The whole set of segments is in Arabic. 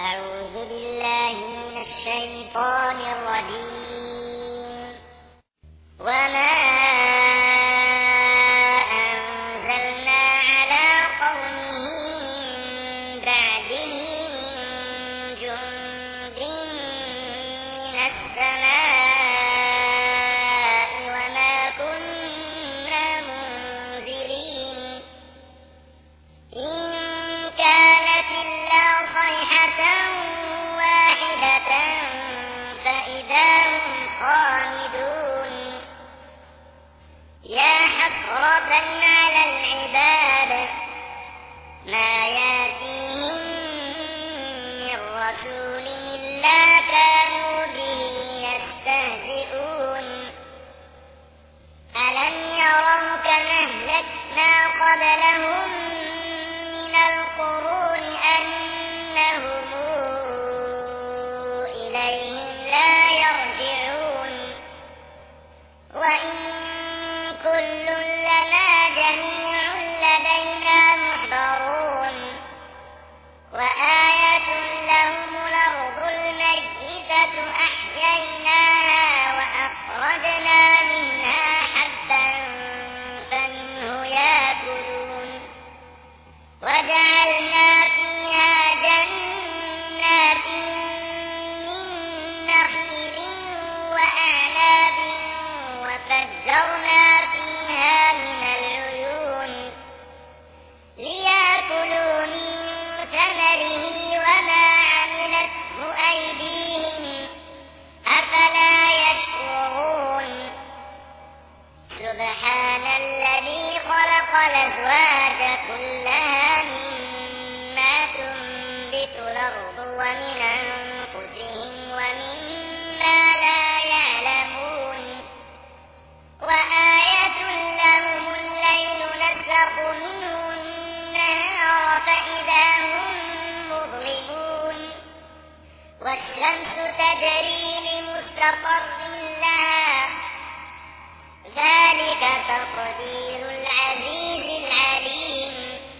أعوذ بالله من الشيطان الرجيم. وما أنزلنا على قومه من بعده من جند من السماء وما كنا منزلين. إن كانت إلا صيحة واحدة فإذا هم خامدون. يا حسرة على العباد ما يأتيهم من رسول إلا كانوا به يستهزئون. ألم يروا كما أهلكنا قبلهم من القرون أنهم إليهم لا يرجعون. وإن كل لما جميع لدينا محضرون. وآية لهم الأرض الميتة أحييناها وأخرجنا منها حبا فمنه يأكلون. وجعلنا فيها جنات من نخيل وأعناب وفجرنا فيها من العيون ليأكلوا من ثمره وما عملته أيديهم أفلا يشكرون. سبحان الذي خلق الأزواج كلها مما تنبت الأرض ومن أنفسهم ومما لا يعلمون. وآية لهم الليل نسلخ منه النهار فإذا هم مظلمون. والشمس تجري لمستقر لها ذلك تقدير العزيز العليم.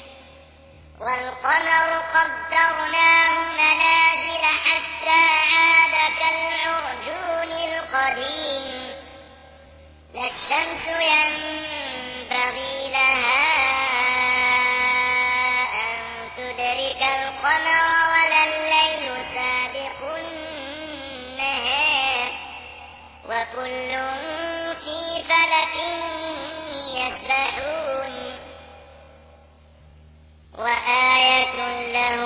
والقمر قدرناه منازل حتى عاد كالعرجون القديم. لا الشمس ينبغي لها أن تدرك القمر ولا الليل سابق النهار وكل في فلك يسبحون. وآية له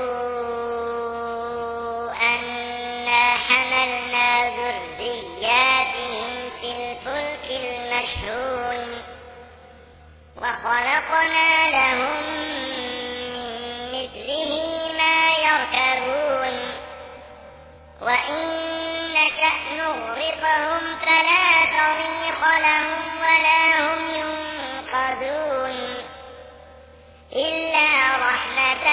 أنا حملنا ذرياتهم في الفلك المشحون وخلقنا لهم من مثله ما يركبون. وإن نشأ نغرقهم فلا صريخ لهم ولا هم ينقذون إلا رحمة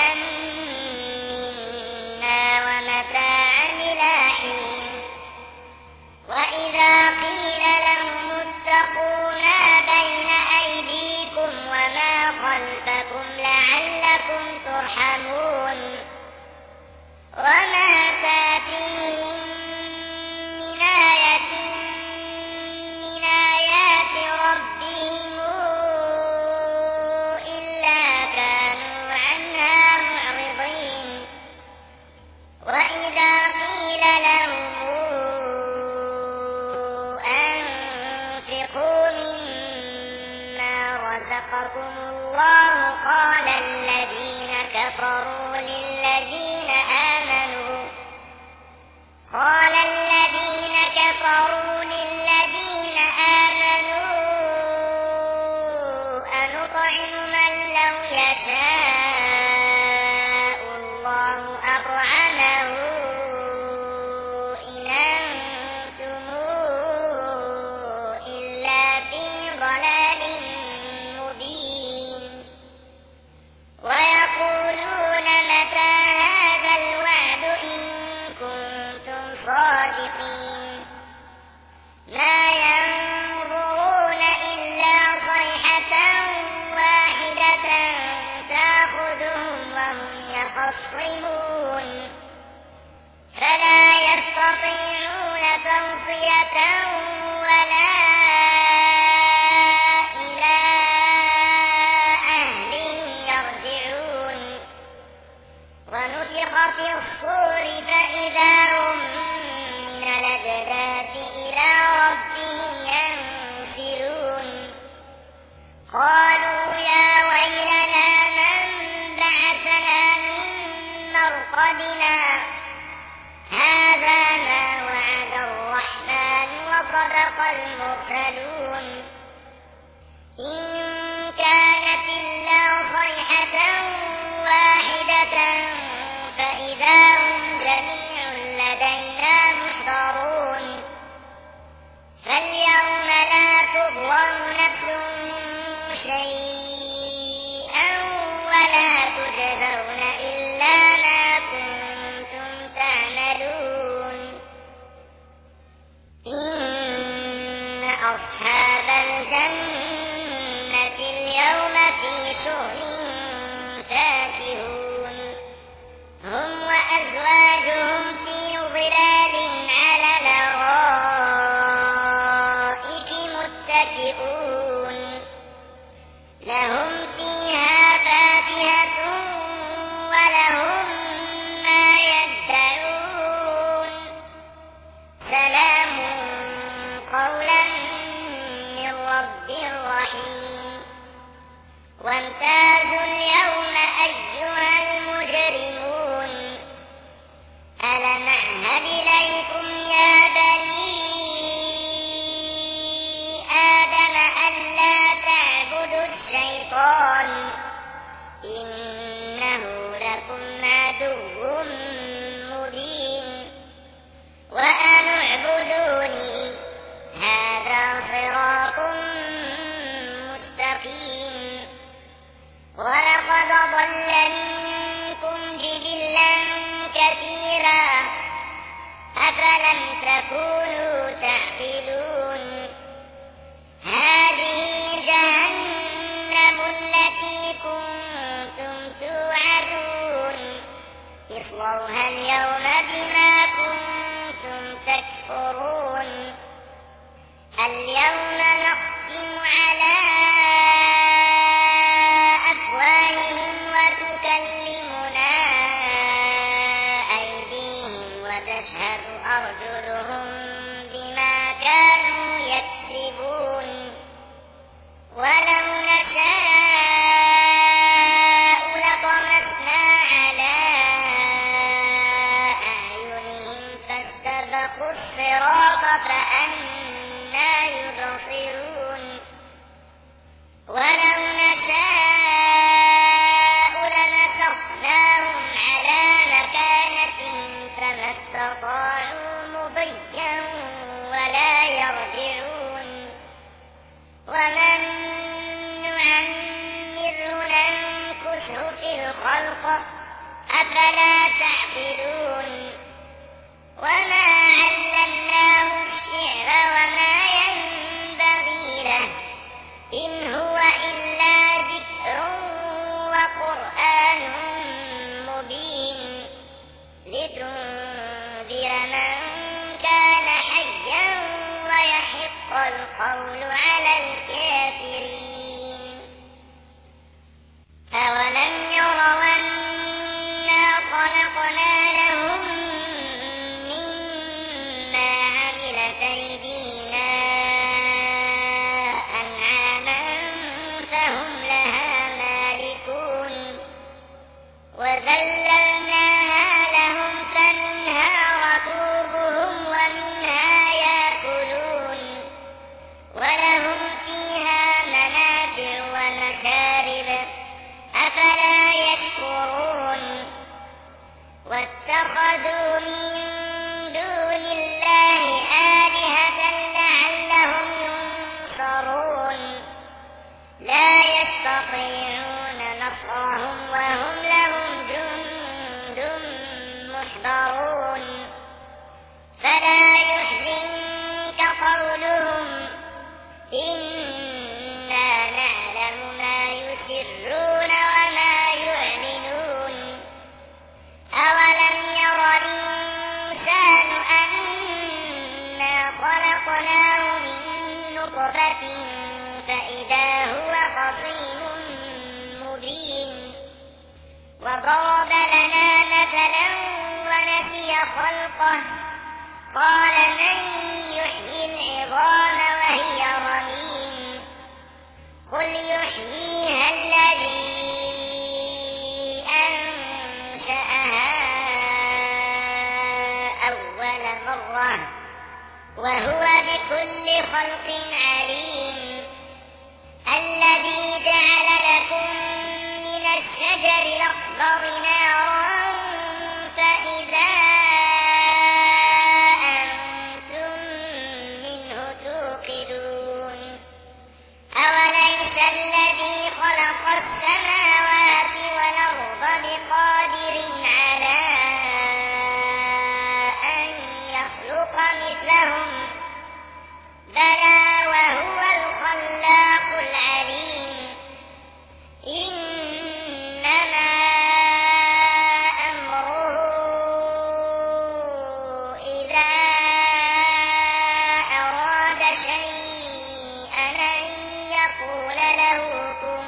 منا ومتاعا إلى حين. وإذا قيل لهم اتقوا ما بين أيديكم وما خلفكم لعلكم ترحمون. وما تأتيهم من آية من آيات في الصور فإذا هم من الأجداث إلى ربهم ينسلون قالوا يا ويلنا من بعثنا من مرقدنا هذا ما وعد الرحمن وصدق المرسلون إن كانت إلا صيحة واحدة فإذا هم جميع لدينا محضرون فاليوم لا تظلم نفس شيئا ولا تجزون إلا ما كنتم تعملون إن أصحاب الجنة اليوم في شغل فاكهون هم وأزواجهم في ظلال على الأرائك متكئون لهم فيها فاكهة ولهم ما يدعون سلام قولا من رب رحيم وامتازوا اليوم أيها المجرمون ألم أعهد إليكم يا بني آدم ألا تعبدوا الشيطان إنه لكم عدو مبين وأن اعبدوني هذا صراط مستقيم ولقد ضل منكم جبلا كثيرا أفلم تكونوا تعقلون هذه جهنم التي كنتم توعدون اصلوها اليوم بما كنتم تكفرون اليوم نختم على أفواههم وتكلمنا أيديهم وتشهد أرجلهم بما كانوا يكسبون ولو نشاء لطمسنا على أعينهم فاستبقوا الصراط فأنى يبصرون ولو نشاء لمسخناهم على مكانتهم فما استطاعوا مضيا ولا يرجعون ومن نعمره ننكسه في الخلق أفلا تعقلون وما علمناه الشعر وما ينبغي له إن هو إلا ذكر وقرآن مبين لتنذر من كان حيا ويحق القول على الكافرين أولم يروا أنا خلقنا لهم مما عملت أيدينا أنعاما فهم لها مالكون وذللناها لهم فمنها ركوبهم ومنها يأكلون ولهم فيها منافع ومشارب أفلا يشكرون واتخذوا من دون الله آلهة لعلهم ينصرون لا يستطيعون نصرهم وهم لهم جند محضرون فلا يحزنك قولهم إنا نعلم ما يسرون وما يعلنون أولم ير الإنسان أنا خلقناه من نطفة فإذا هو خصيم مبين وضرب لنا مثلا وهو بكل خلق عليم الذي جعل لكم من الشجر الأخضر نارا فإذا أنتم منه توقدون أوليس الذي خلق السماوات والأرض بقادر على أن يخلق مثلهم بلى وهو الخلاق العليم إنما أمره إذا أراد شيئا أن يقول له كن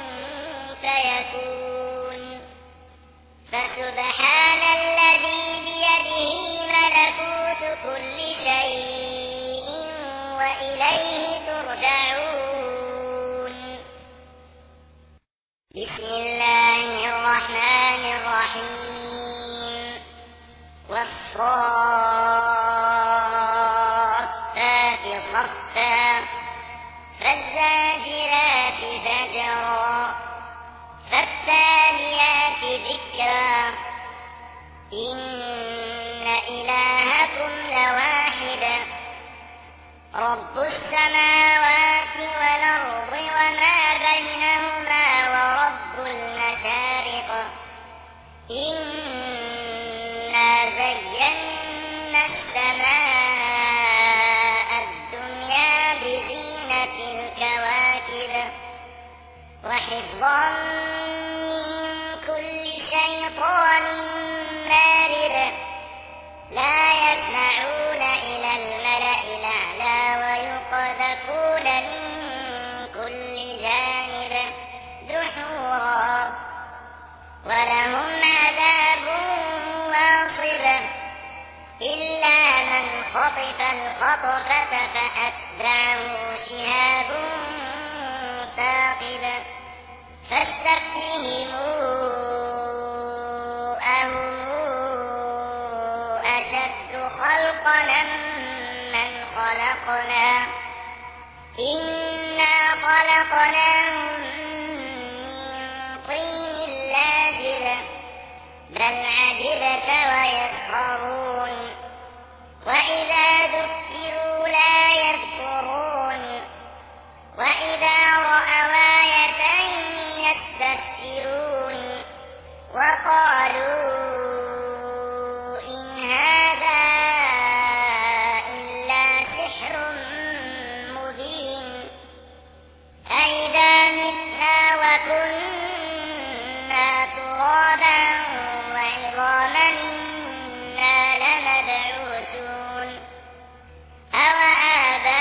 فيكون فسبحان الذي بيده ملكوت كل شيء وإليه ترجعون بسم الله الرحمن الرحيم والصافات صفا فالزاجرات زجرا فالتاليات ذكرا إن إلهكم لواحد رب السماوات والأرض وما بينهما ورب المشارق إنا زينا السماء الدنيا بزينة الكواكب وحفظا من كل شيطان مارد لا يسمعون إلى الملأ الأعلى ويقذفون من كل جانب دحورا ولهم عذاب واصب إلا من خطف الخطفة فأتبعه شهاب ثاقب فاستفتهم أهم أشد خلقا من خلقنا إنا خلقناهم من طين لازب بل عجبت ويسخرون وإذا ذكروا لا يذكرون وإذا رأوا آية يستسخرون وقالوا إن هذا إلا سحر مبين أئذا متنا وكنا ترابا وعظاما إنا لمبعوثون أوآباؤنا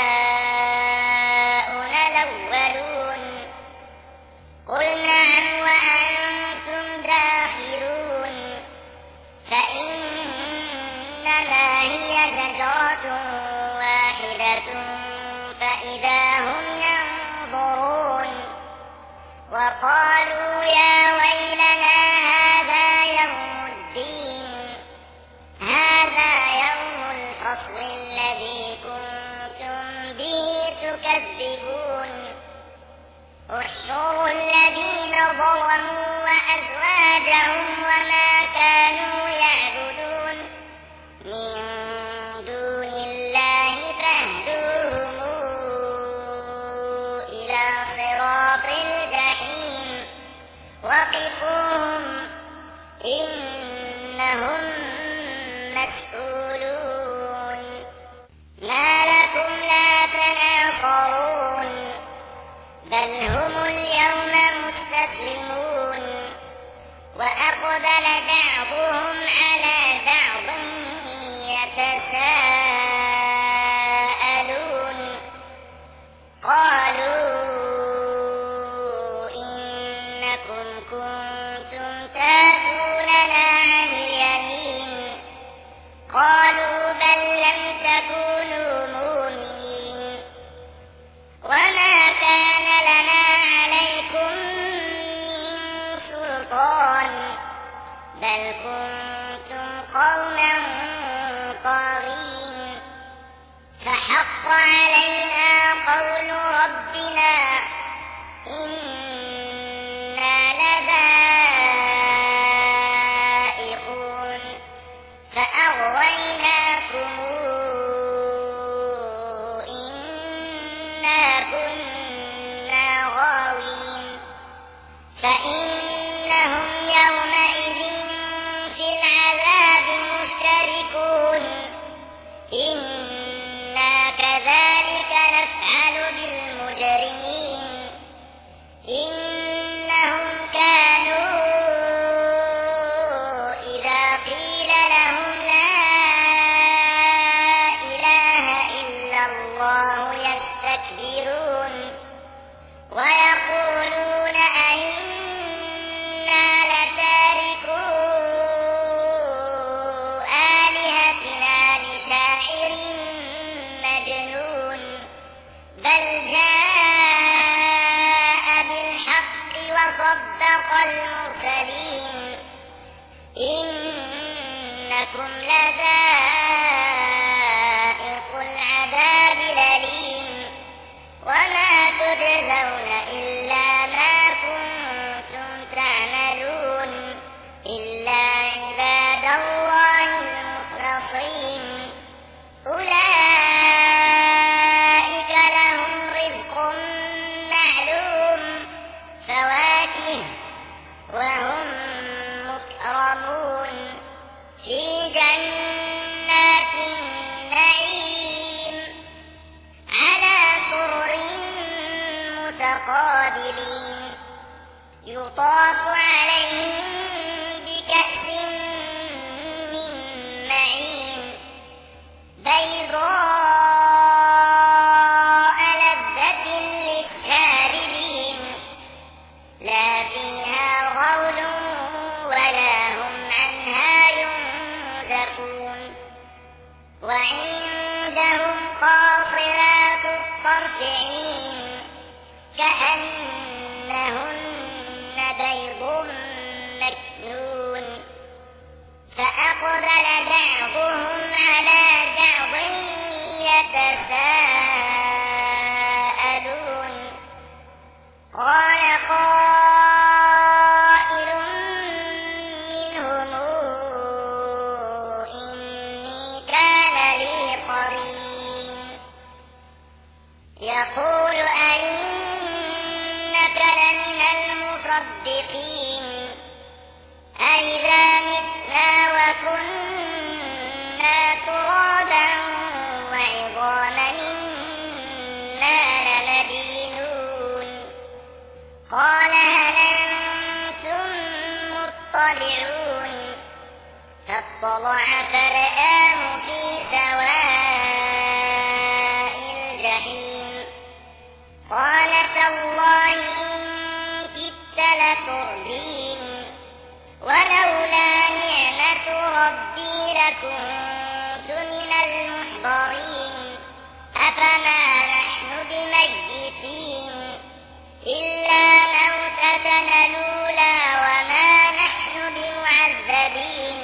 الأولون قل نعم وأنتم داخرون فإنما هي زجرة واحدة فإذا هم ينظرون وقالوا يا ويلنا هذا يوم الدين هذا يوم الفصل الذي كنتم به تكذبون احشروا الذين ظلموا وأزواجهم وما كانوا يعبدون من دون الله فاهدوهم إلى صراط الجحيم وقفوهم إنهم مسؤولون ما لكم لا تناصرون بل هم اليوم مستسلمون وأقبل بعضهم على بعض يتساءلون قالوا إنكم كنتم تأتوننا عن اليمين قالوا بل لم تكونوا مؤمنين وما كان لنا عليكم من سلطان بل كنتم قوما طاغين علينا قول ربنا إنا لذائقون فأغويناكم إنا كنا غاوين فإنهم يومئذ في العذاب مشتركون إنا كذلك نفعل بالمجرمين إنهم كانوا إذا قيل لهم لا إله إلا الله يستكبرون ويقولون أئنا لتاركو آلهتنا لشاعر مجنون بل جاء بالحق وصدق المرسلين إنكم لذائق العذاب الأليم وما تجزون إلا ما كنتم تعملون إلا عباد الله المخلصين أولئك لهم رزق معلوم فواكه وهم مكرمون في جنات النعيم على سرر متقابلين يطاف عليهم بكأس من معين بيضاء لذة للشاربين لا فيها غول ولا هم عنها ينزفون وعندهم قاصرات الطرف عين كأنهن بيض مكنون فأقبل بعضهم على بعض يتساءلون قال قائل منهم إني كان لي قرين يقول أئنك لمن المصدقين أئذا متنا وكنا ترابا وعظاما إنا لمدينون قال هل أنتم مطلعون فاطلع فرآه في سواء الجحيم قال تالله إن كدت لتردين ولولا نعمة ربي لكنت من المحضرين أفما نحن بميتين إلا موتتنا الأولى وما نحن بمعذبين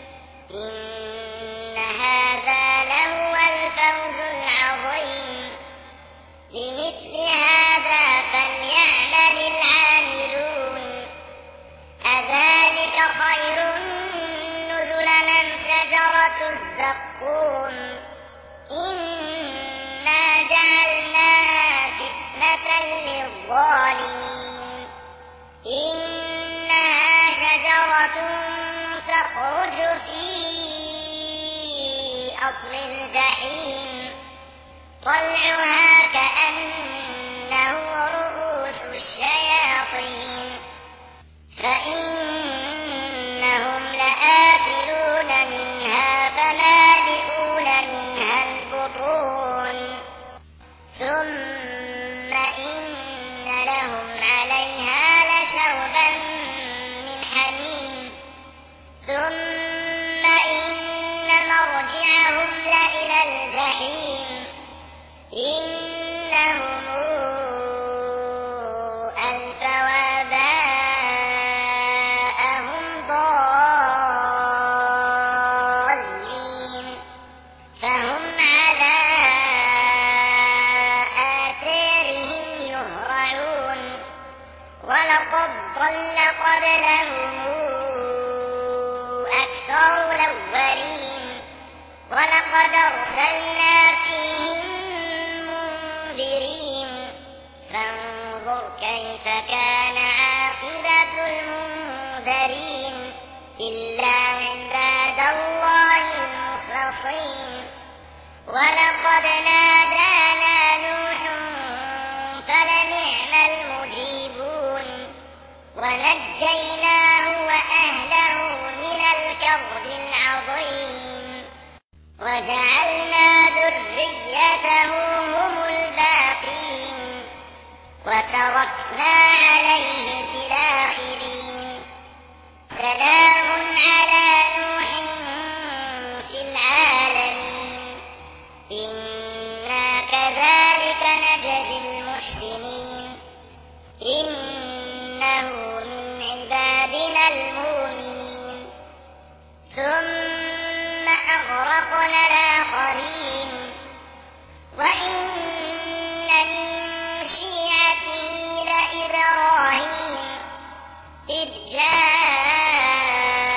إن هذا لهو الفوز العظيم لمثل هذا فليعمل العاملون أذلك خير نزلا أم شجرة الزقوم إنا جعلناها فتنة للظالمين إنها شجرة تخرج في أصل الجحيم طلعها كأنه رؤوس الشياطين فإنهم لآكلون منها فمالئون منها البطون ثم إن لهم عليها لشوبا من حميم ثم إن مرجعهم لإلى الجحيم إنهم ألفوا آباءهم ضالين فهم على ولقد أرسلنا فيهم منذرين فانظر كيف كان عاقبة المنذرين إلا عباد الله المخلصين ولقد نادانا نوح فلنعم المجيبون ونجيناه وأهله من الكرب العظيم وجعلنا ذريته هم الباقين وتركنا عليه في الآخرين سلام على نوح في العالمين إنا كذلك نجزي المحسنين إنه من عبادنا المؤمنين ثم أغرقنا الآخرين وإن من شيعته لإبراهيم إذ جاء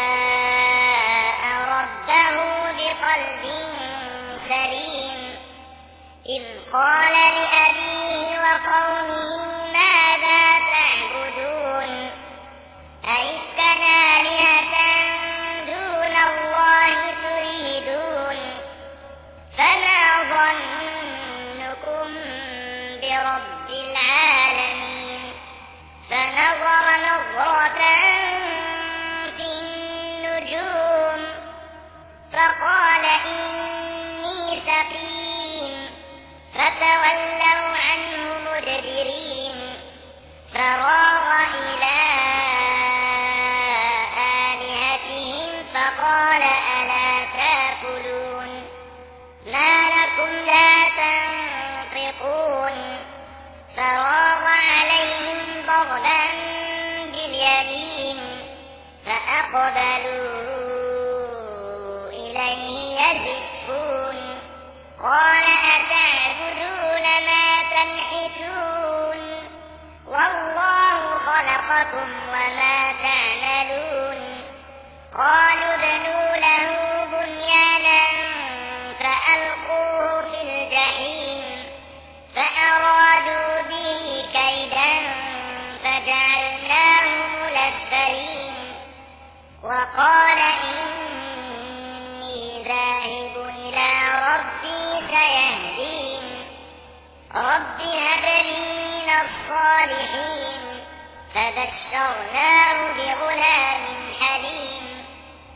ربه بقلب سليم إذ قال لأبيه وقومه ماذا تعبدون أئفكا آلهة دون الله تريدون فما ظنكم برب العالمين فنظر نظرة في النجوم فقال إني سقيم فتولوا عنه مدبرين فراغ إلى آلهتهم فقال ألا تأكلون ما لكم لا تنطقون فراغ عليهم ضربا باليمين فأقبلوا إليه يزفون قال أتعبدون ما تنحتون والله خلقكم وما تعملون قالوا ابنوا له بنيانا فألقوه في الجحيم فأرادوا به كيدا فجعلناهم الأسفلين وقال إني ذاهب إلى ربي سيهدين رب هب لي من الصالحين فبشرناه بغلام حليم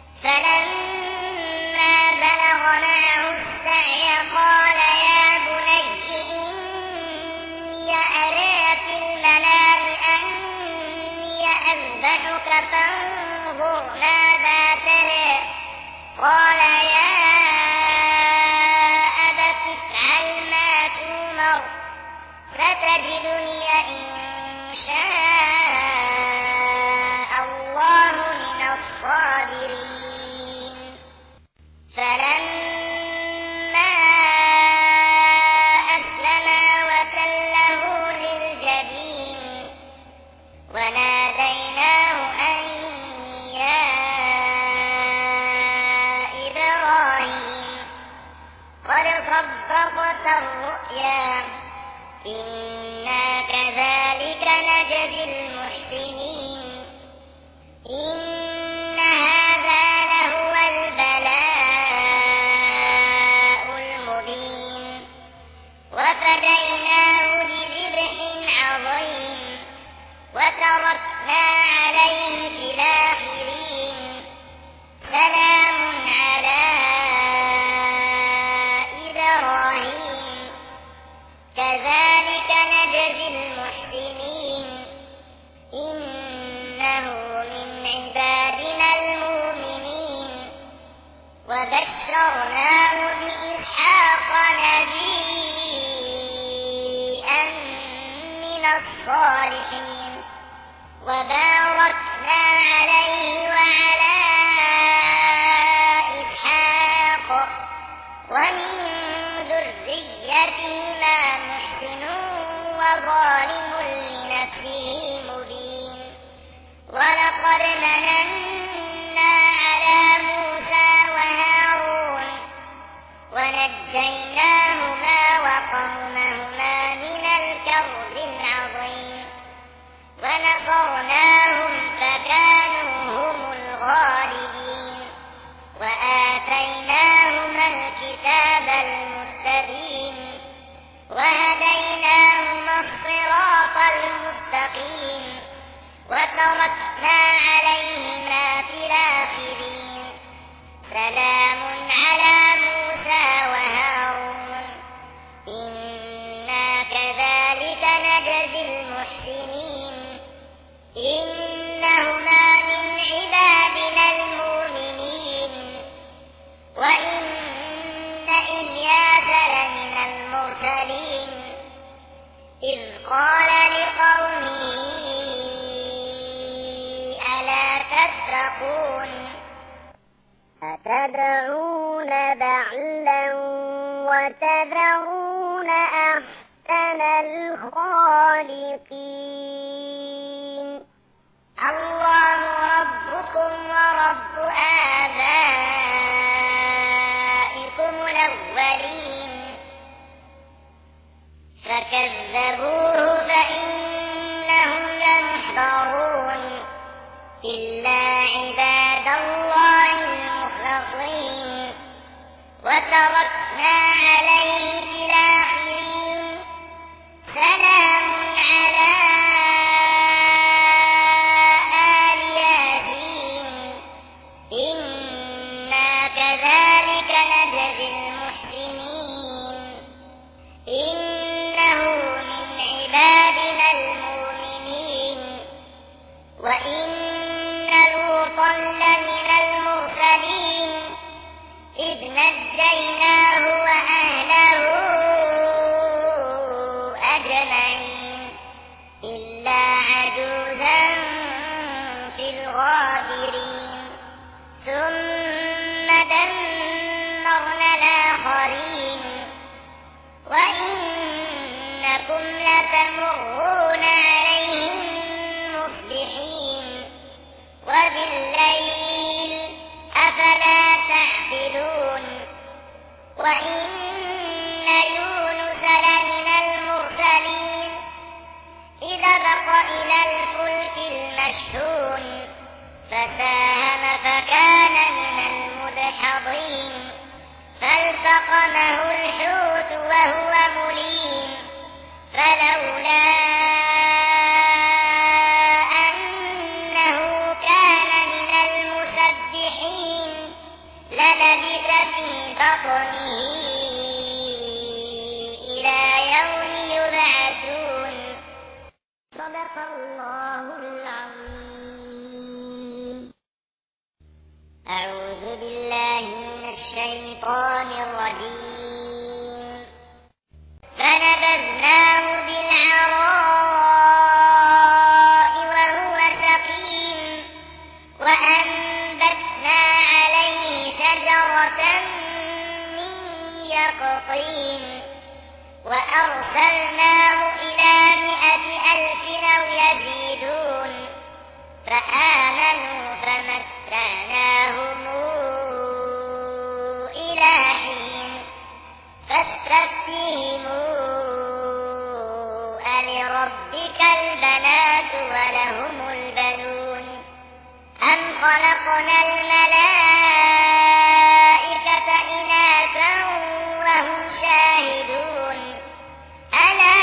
فلما بلغ معه السعي قال يا بني إني أرى في المنام أني أذبحك فانظر ماذا ترى قال يا أبت افعل ما تؤمر ستجدني إن شاء الله من الصابرين فلما أسلما وتله للجبين وناديناه أن يا إبراهيم قد صدقت الرؤيا إنا كذلك نجزي المحسنين إن هذا لهو البلاء المبين وفديناه بذبح عظيم وتركنا عليه في الآخرين سلام على إبراهيم كذلك نجزي المحسنين إنه من عبادنا المؤمنين وبشرناه بإسحاق نبيا من الصالحين وباركنا عليه وعلى إسحاق ومن ذريتهما محسن وظالم لنفسه مبين ولقد مننا على موسى وهارون الكتاب المستبين وهديناهما الصراط المستقيم وتركنا عليهما في الآخرين سلام على موسى وهارون إنا كذلك نجزي المحسنين إنهما من عبادنا المؤمنين وإن إلياس لمن المرسلين إذ قال لقومه ألا تتقون أتدعون بعلا وتذرون أحسن الخالقين الله ربكم ورب آبائكم الأولين فكذبوه فإنهم لمحضرون إلا عباد الله المخلصين وتركنا عليه في الآخرين سلام على آل ياسين إنا كذلك نجزي المحسنين إنه من عبادنا المؤمنين وإن لوطا لمن المرسلين إذ نجيناه وأهله أجمعين إلا عجوزا في الغابرين ثم دمرنا الآخرين وإنكم لتمرون عليهم مصبحين وبالليل أفلا تعقلون وإن يونس لمن المرسلين إذا بق إلى الفلك المشحون فساهم فكان من المدحضين فالتقمه الحوت وهو مليم فلولا أنه كان من المسبحين للبث في بطنه إلى يوم يبعثون صدق الله العظيم. أعوذ بالله من الشيطان الرجيم. فنبذناه بالعراء وهو سقيم وأنبتنا عليه شجرة من يقطين وأرسلناه إلى 100,000 أو يزيدون فآمنوا فمتعناهم إلى حين فاستفتهم ألربك البنات ولهم البنون أم خلقنا الملائكة إناثا وهم شاهدون ألا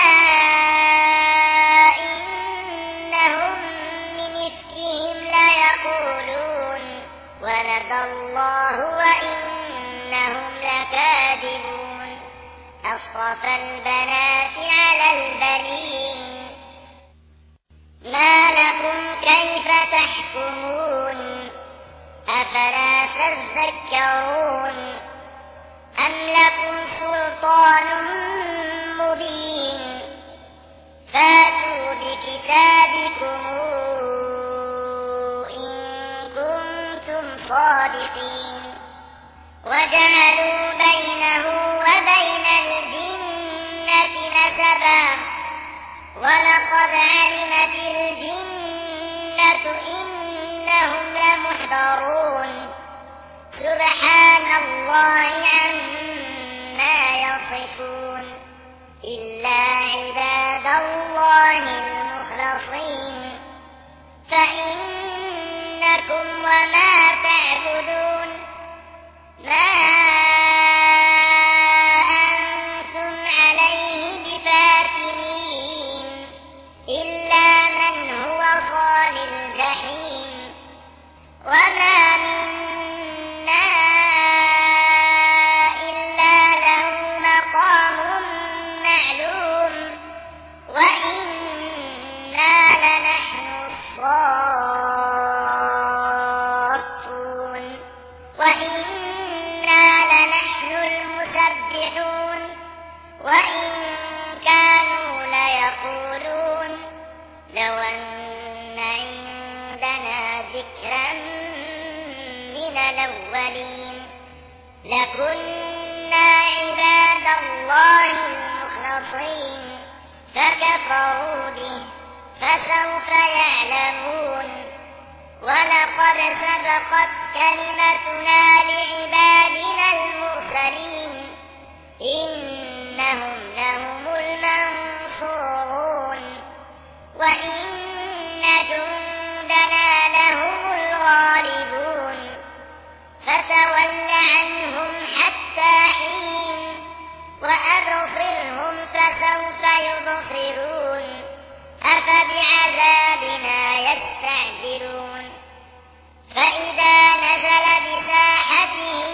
إنهم من إفكهم ليقولون ولد الله وإنهم لكاذبون أصطفى البنات على البنين ما لكم كيف تحكمون أفلا تذكرون أم لكم سلطان مبين فاتوا بكتابكم إن كنتم صادقين وجعلوا بينه وبين الجنة نسبا ولقد علمت الجنة إنهم لمحضرون سبحان الله عما يصفون إلا عباد الله المخلصين فإنكم وما تعبدون ما فسوف يعلمون ولقد سبقت كلمتنا لعبادنا المرسلين إنهم لهم المنصورون وإن جندنا لهم الغالبون فتول عنهم حتى حين وأبصرهم فسوف يبصرون أفبعذابنا يستعجلون فإذا نزل بساحتهم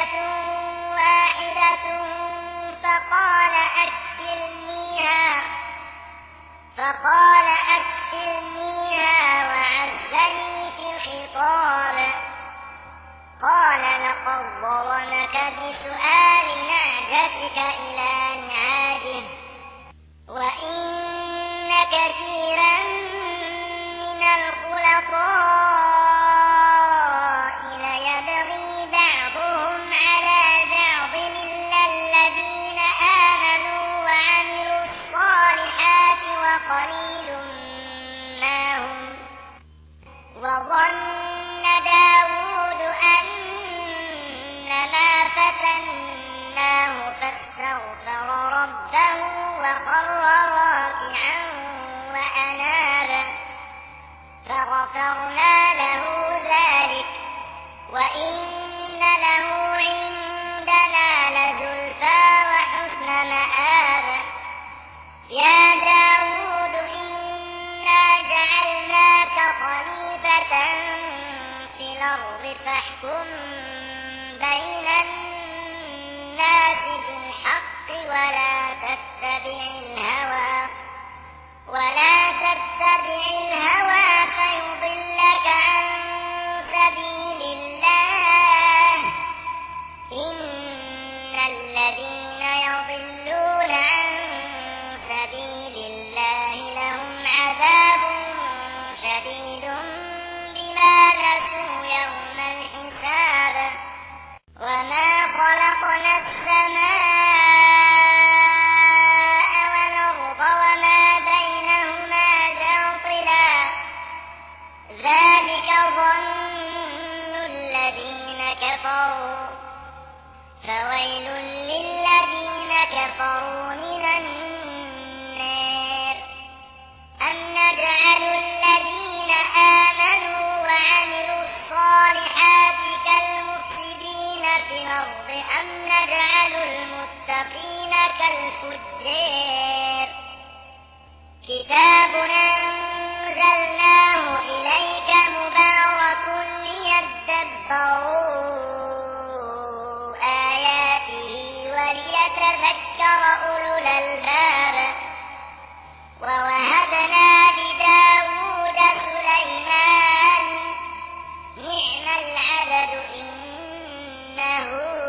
ليلة واحدة فقال أكفلنيها وعزني في الخطاب. قال لقد ظلمك بسؤال نعجتك إلى نعاجه وإن كثيرا من الخلطاء ليبغي بعضهم على بعض إلا الذين آمنوا وعملوا الصالحات وقليل ما هم. وظن داود أنما فتناه فاستغفر ربه وخر راكعا وأناب فغفرنا له ذلك وإن له عندنا لزلفى وحسن مآب. يا داود إنا جعلناك خليفة في الأرض فاحكم بين الناس بالحق ولا تتبع الهوى فيضلك عن سبيل الله. إن الذين يضلون عن سبيل الله لهم عذاب شديد بما نسوا يوم الحساب. وما خلقنا السماء والأرض وما بينهما باطلا ذلك ظن الذين كفروا فويل للذين كفروا من النار. أم نجعل الذين آمنوا وعملوا الصالحات كالمفسدين في الأرض أم نجعل المتقين كالفجار. كتاب أنزلناه إليك مبارك ليدبروا آياته وليتذكر أولو الألباب. ووهبنا لداود سليمان نعم العبد إنه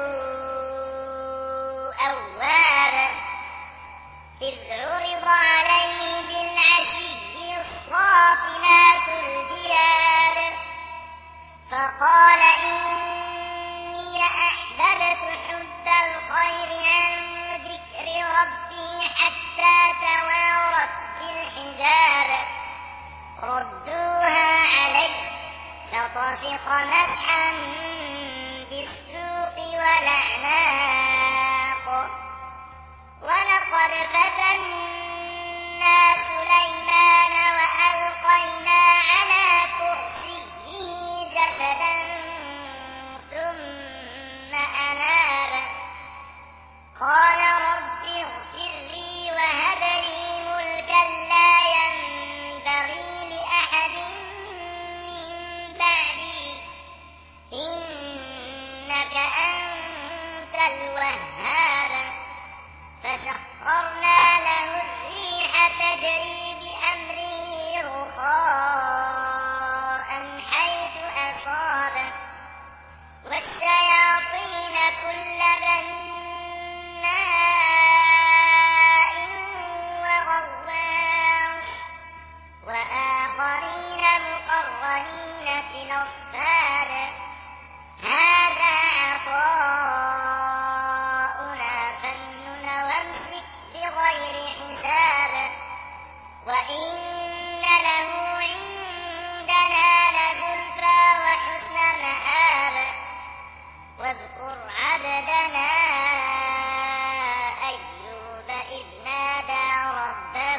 أواب. إذ عرض عليه بالعشي الصافنات الجياد فقال إني أحببت حب الخير عن ذكر ربي حتى توارت بالحجاب. ردوها علي فطفق مسحا بالسوق والأعناق. ولقد فتنا سليمان وألقينا على كرسيه جسدا ثم أناب. قال رب اغفر لي وهب لي ملكا لا ينبغي لأحد من بعدي إنك أنت الوهاب. فسخرنا له الريح تجري بأمره رخاء حيث أصاب والشياطين كل بناء وغواص وآخرين مقرنين في الأصفاد. هذا عطاؤنا فامنن وامسك بغير حساب. وإن له عندنا لزلفى وحسن مآب. واذكر عبدنا أيوب إذ نادى ربه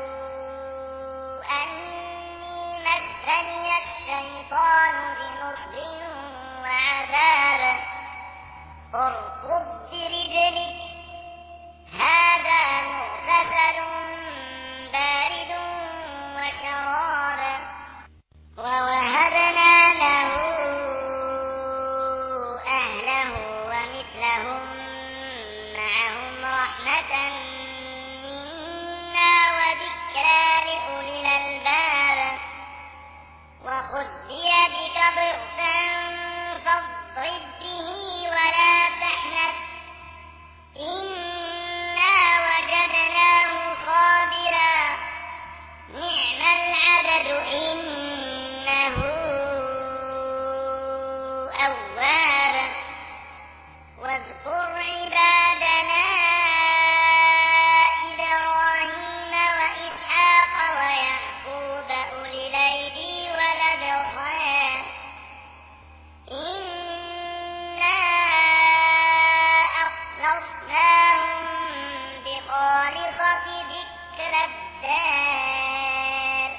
أني مسني الشيطان بنصب وعذاب. اركض برجلك هذا مغتسل بارد وشراب. ووهبنا له أهله لهم معهم رحمة منا وذكرى لأولي الألباب وخذ بيدك ضغثا فاضرب به ولا تحنث إنا وجدناه صابرا نعم العبد إنه أواب واذكر عبادنا إبراهيم وإسحاق ويعقوب أولي الأيدي والأبصار إنا أخلصناهم بخالصة ذكر الدار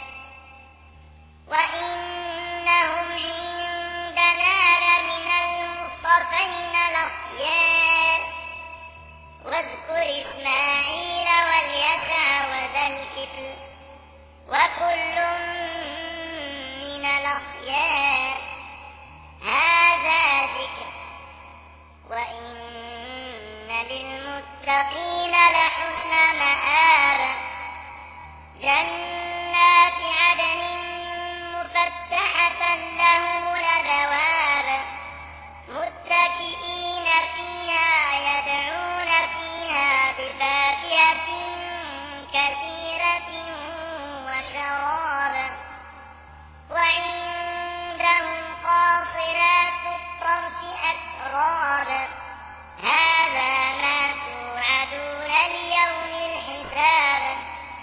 وإنهم عندنا لمن المصطفين الأخيار واذكر إسماعيل واليسع وذا الكفل وكل من الأخيار هذا ذكر وإن للمتقين لحسن مآب جنات عدن مفتحة لهم الأبواب متكئين فيها يدعون فيها بفاكهة كثيرة وشراب وعندهم قاصرات الطرف أتراب هذا ما توعدون ليوم الحساب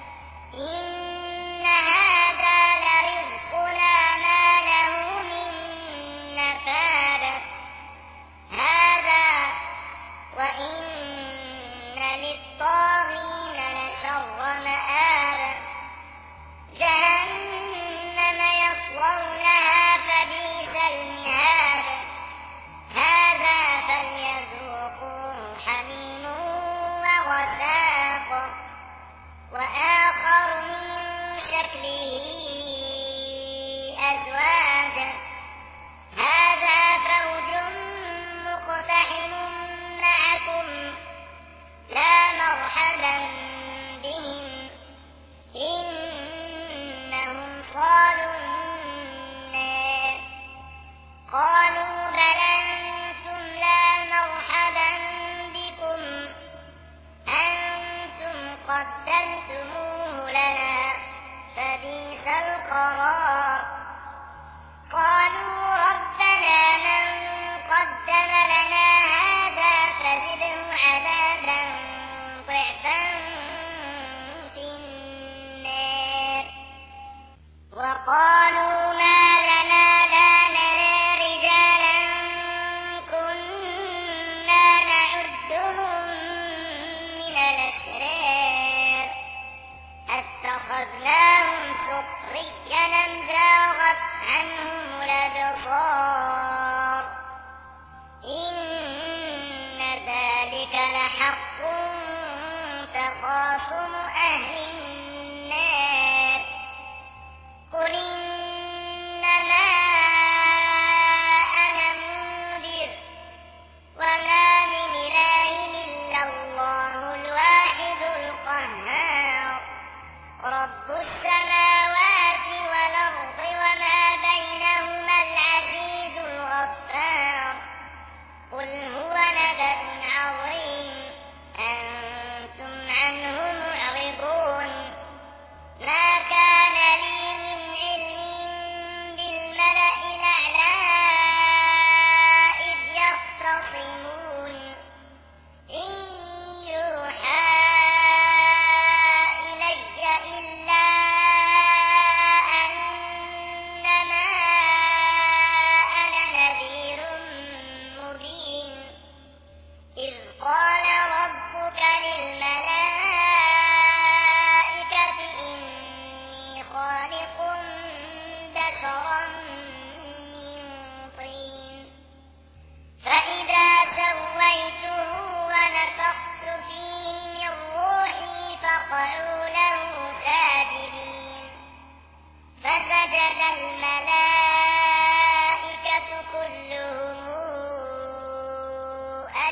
إن هذا لرزقنا ما له من نفاد هذا وإن للطاغين لشر مآب جهنم يصلونها فبئس المهاد هذا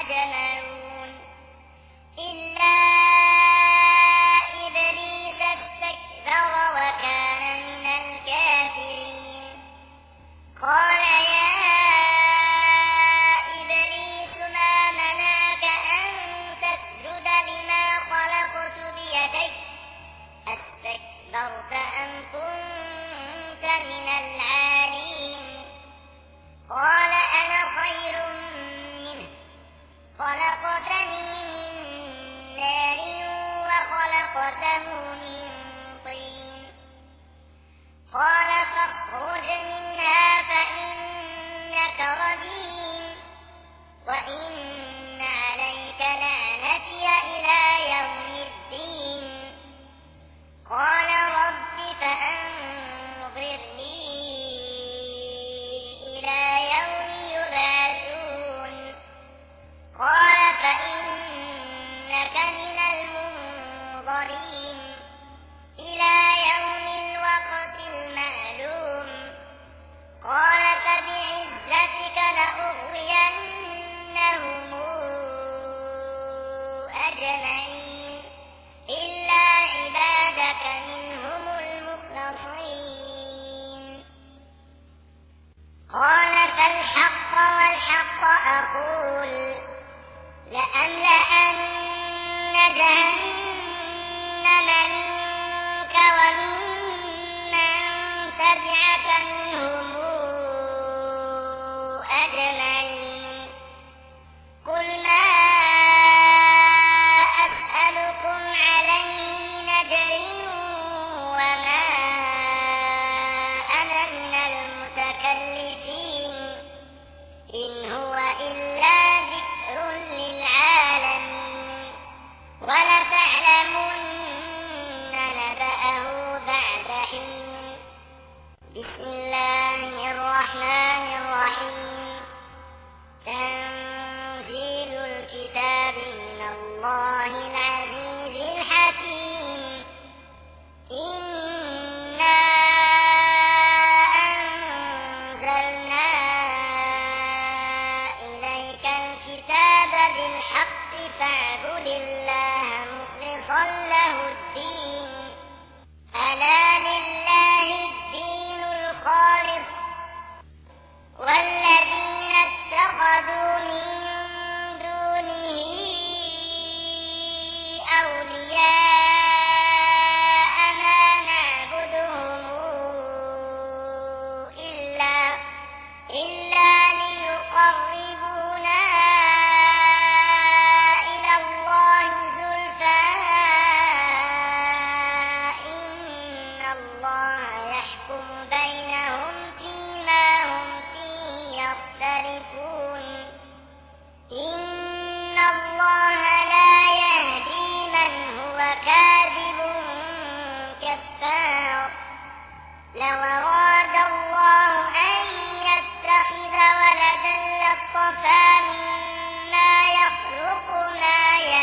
أجمعون إلا إبليس استكبر وكان من الكافرين قال يا إبليس ما منعك أن تسجد لما خلقت بيدي أستكبرت أم كنت من العالين قال أنا خير منه خلقتني من نار وخلقته من طين قال فاخرج منها فإنك رجيم وإن عليك لعنتي إلى يوم الدين قال رب فأنظرني إلى يوم يبعثون قال فإنك من المنظرين إلى يوم الوقت المعلوم قال فبعزتك لأغوينهم أجمعين إلا عبادك منهم المخلصين قال فالحق والحق أقول لأملأن جهنم منك وممن تبعك منهم أجمعين قل ما أسألكم عليه من أجر وما أنا من المتكلفين إن هو إلا ذكر للعالمين ولتعلمن نبأه بعد حين بسم الله الرحمن الرحيم تنزيل الكتاب من الله العزيز الحكيم إنا أنزلنا إليك الكتاب بالحق فاعبد الله مخلصا له الدين ألا لله الدين الخالص والذين اتخذوا من دونه أولياء ما نعبدهم إلا ليقربونا إلى الله زلفى إن الله يحكم بينهم فيما هم فيه يختلفون إن الله لا يهدي من هو كاذب كفار لو أراد الله أن يتخذ ولدا لاصطفى مما يخلق ما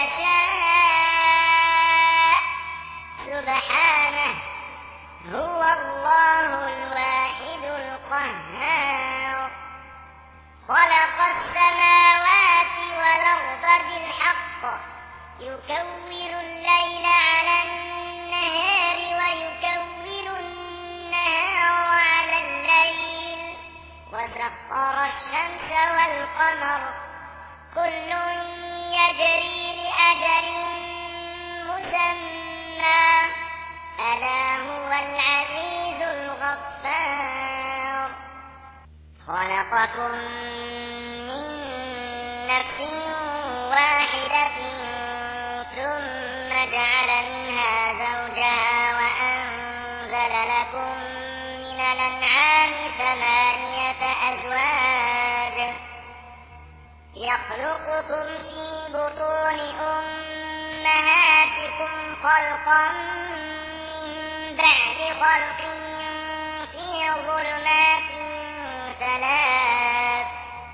يشاء سبحانه هو الله الواحد القهار خلق السماوات والأرض بالحق يكور الليل على النهار ويكور النهار على الليل وسخر الشمس والقمر كل يجري لأجل مسمى ألا هو العزيز الغفار خلقكم من نفس واحدة ثم جعل منها زوجها وأنزل لكم من الأنعام 8 أزواج يخلقكم في بطون أمهاتكم خلقا من بعد خلق في ظلمات 3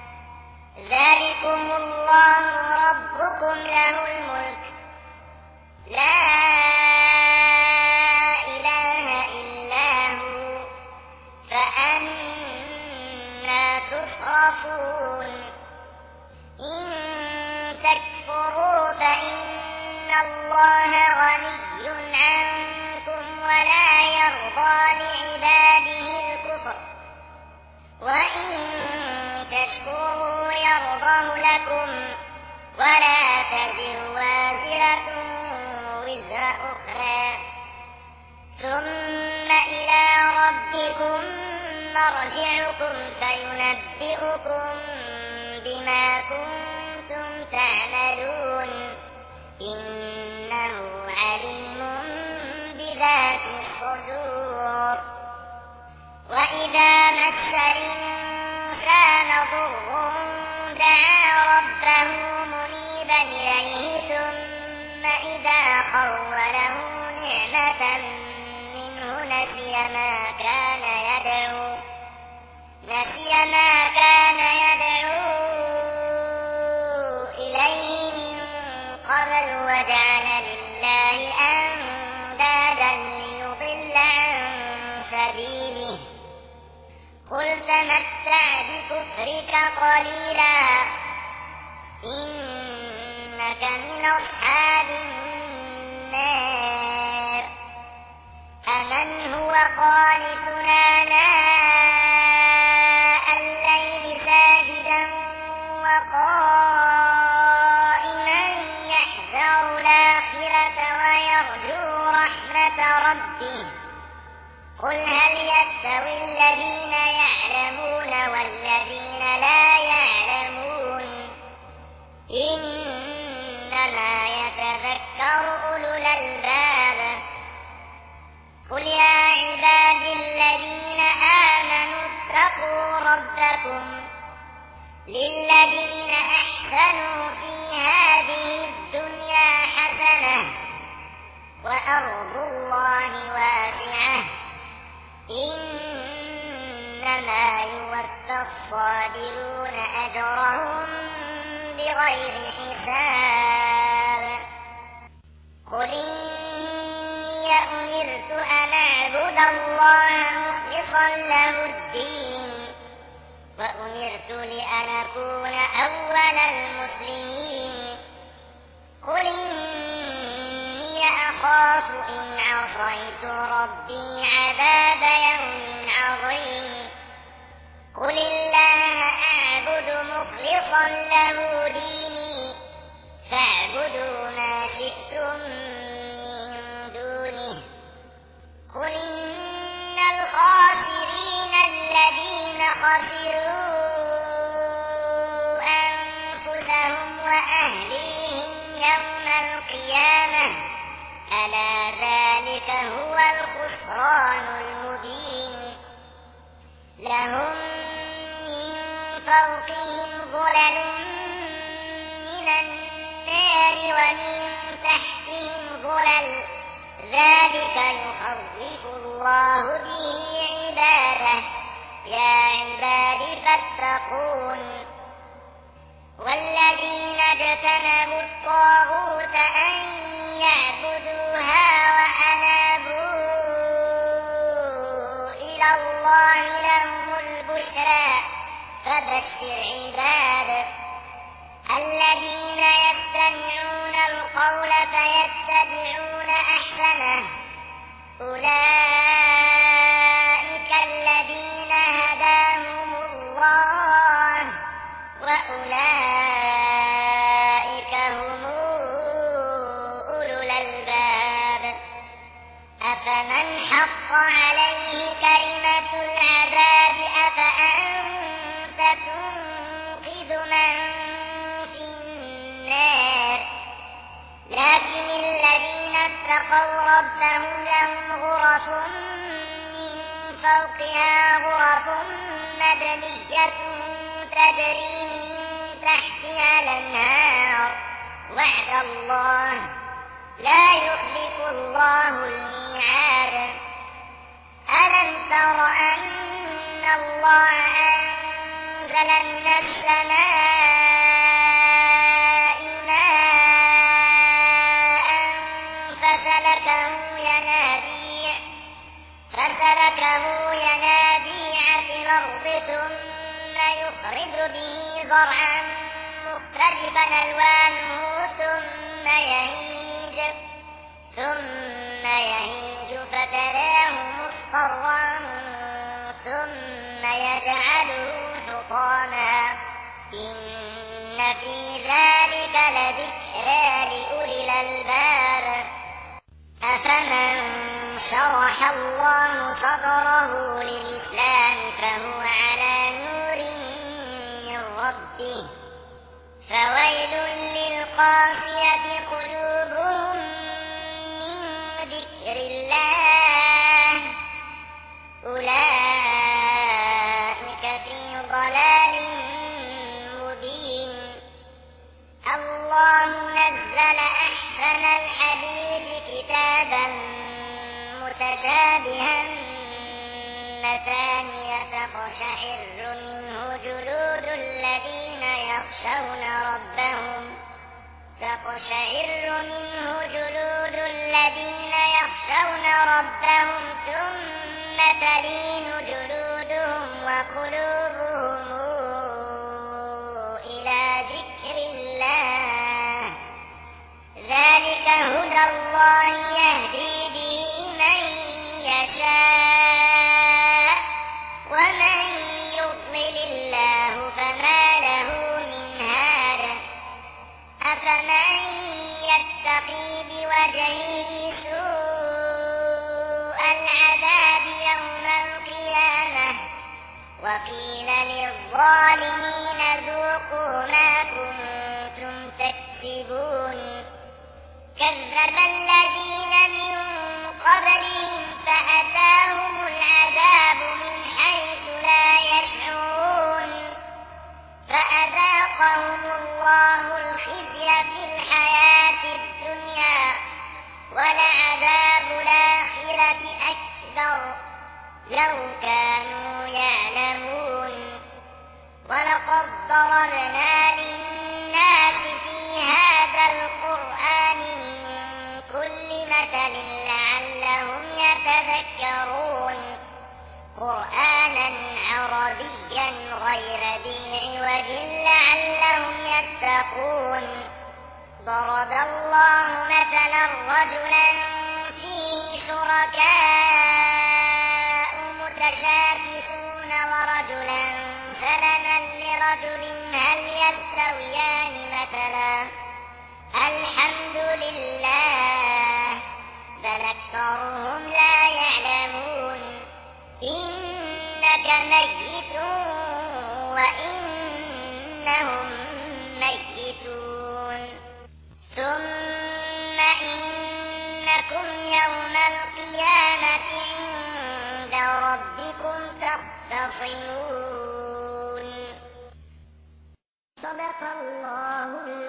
ذلكم الله ربكم له الملك لا إله إلا هو فأنا تصرفون إن ولا تزر وازرة وزر أخرى ثم إلى ربكم مرجعكم فينبئكم بما كنتم تعملون إنه عليم بذات الصدور وإذا مس الإنسان ضر دعا ربه منيبا إليه ثم إذا خوله نعمة منه نسي ما كان يدعو إليه من قبل وجعل لله أندادا ليضل عن سبيله قل تمتع بكفرك قليلا إنك من أصحاب النار أمن هو قانتنا آناء الليل ساجدا وقائما يحذر الآخرة ويرجو رحمة ربه قل هل يستوي الذين يعلمون والذين لا يعلمون إنما يتذكر أولو الألباب قل يا عبادي الذين آمنوا اتقوا ربكم للذين أحسنوا في هذه الدنيا حسنة وأرض الله واسعة إنما يوفى الصابرون أجرهم بغير حساب قل إني أمرت أن أعبد الله مخلصا له الدين وأمرت لأن أكون أول المسلمين قل إني أخاف إن عصيت ربي عذاب يوم عظيم قل الله أعبد مخلصا له ديني فاعبدوا ما شئتم من دونه قل إن الخاسرين الذين خسروا أنفسهم وأهليهم يوم القيامة ألا ذلك هو الخسران المبين لهم من فوقهم ظلل من النار ومن تحتهم ظلل ذلك يخوف الله به عباده يا عباد فاتقون والذين اجتنبوا الطاغوت أن يعبدوها وأنابوا إلى الله لهم البشرى فبشر عباد الذين يستمعون القول فيتبعون أحسنه أولئك الذين هداهم الله وأولئك هم أولو الألباب أفمن حق عليه كلمة العذاب أفأنت تنقذ من في النار لكن الذين اتقوا ربهم لهم غرف من فوقها غرف مبنية تجري من تحتها الأنهار وعد الله لا يخلف الله الميعاد ألم تر أن الله أنزل من السماء ماء فسلكه ينابيع في الأرض ثم يخرج به زرعا مختلفا ألوانه ثم يهيج فتراه مصفرا ثم يجعله حطاما إن في ذلك فمن شرح الله صدره للإسلام فهو على نور من ربه فويل للقاسية قلوبهم من ذكر الله أولئك في ضلال مبين الله نزل أحسن الحديث كتابا متشابها مثانية تقشعر منه جلود الذين يخشون ربهم ثم تلين جلودهم وقلوبهم إلى ذكر الله ذلك هدى الله يهدي به من يشاء ومن يضلل الله فما له من هاد أفمن يتقي بوجهه سوء العذاب يوم القيامة وقيل للظالمين ذوقوا ما كنتم تكسبون كذب الذين من قبلهم فأتاهم العذاب من حيث لا يشعرون فأذاقهم الله الخزي في الحياة الدنيا ولعذاب الآخرة أكبر لو كانوا يعلمون ولقد ضربنا للناس في هذا القرآن من كل مثل لعلهم يتذكرون قرآنا عربيا غير ذي عوج لعلهم يتقون ضرب الله مثلا رجلا فيه شركاء متشاكسون ورجلا سلما لرجل هل يستويان مثلا الحمد لله بل أكثرهم لا يعلمون إنك ميت وإنهم ميتون ثم إنكم يوم القيامة عند ربكم تختصمون صدق الله